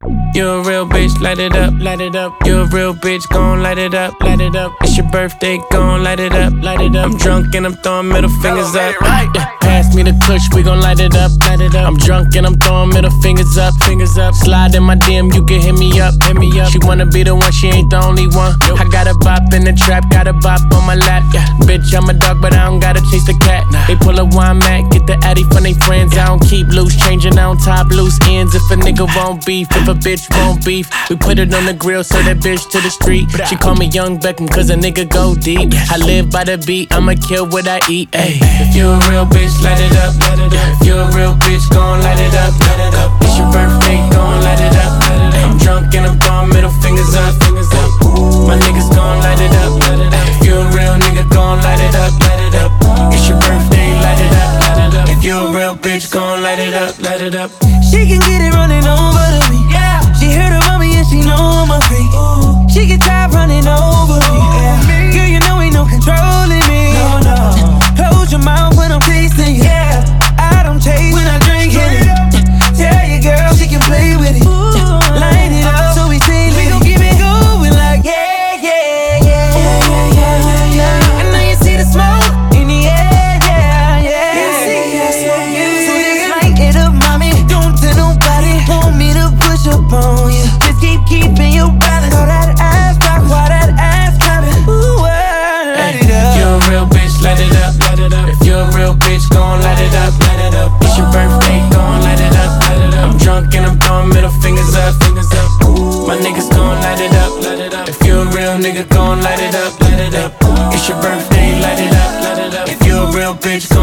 You a real bitch, light it up, light it up. You a real bitch, gon' light it up, light it up. It's your birthday, gon' light it up, light it up. I'm drunk and I'm throwing middle fingers up. Yeah, pass me the kush, we gon' light it up, light it up. I'm drunk and I'm throwing middle fingers up, fingers up. Slide in my DM, you can hit me up, hit me up. She wanna be the one, she ain't the only one. I got a bop in the trap, got a bop on my lap. Yeah, bitch, I'm a dog, but I don't gotta chase the cat. They pull a wine mat, get the addy from they friends. I don't keep loose, changing, I don't top loose ends. If a nigga won't beef, if a bitch won't beef, we put it on the grill, so that bitch to the street. She call me Young Beckham, cause a nigga go deep. I live by the beat, I'ma kill what I eat. Ay. If you a real bitch, light it up, light it up. If you a real bitch, gon' light it up, light it up. It's your birthday, gon' light it up, light it up. I'm drunk and I'm throwing middle fingers up, fingers up. My niggas gon' light it up, light it up. If you a real nigga, gon' light it up, light it up. It's your birthday, light it up, light it up. If you a real bitch, gon' light it up, light it up. She can get it running over to me. Yeah. She heard about me and she know I'm a freak. Ooh. She get tired running over me. Yeah. Girl, you know ain't no controlling me. No, no. Close your mouth when I'm tasting you. Yeah. I don't chase when I drink it. Tell your girl she can play with it. Ooh. Line it up so we say we gon' keep it going like yeah, yeah, yeah, yeah, yeah, yeah, yeah. I know you see the smoke in the air, yeah, yeah. You see, so just light it up, mommy. Don't tell nobody. Want me to push up on you. Just keeping your balance. All that ass rock, while that ass clapping. Ooh, light it up. If you a real bitch, light it up, light it up. If you a real bitch, gon' light it up, light it up. It's your birthday, gon' light it up, light it up. I'm drunk and I'm throwing middle fingers up, fingers up. My niggas gon' light it up, light it up. If you a real nigga, gon' light it up, light it up. It's your birthday, light it up, light it up. If you a real bitch, gon'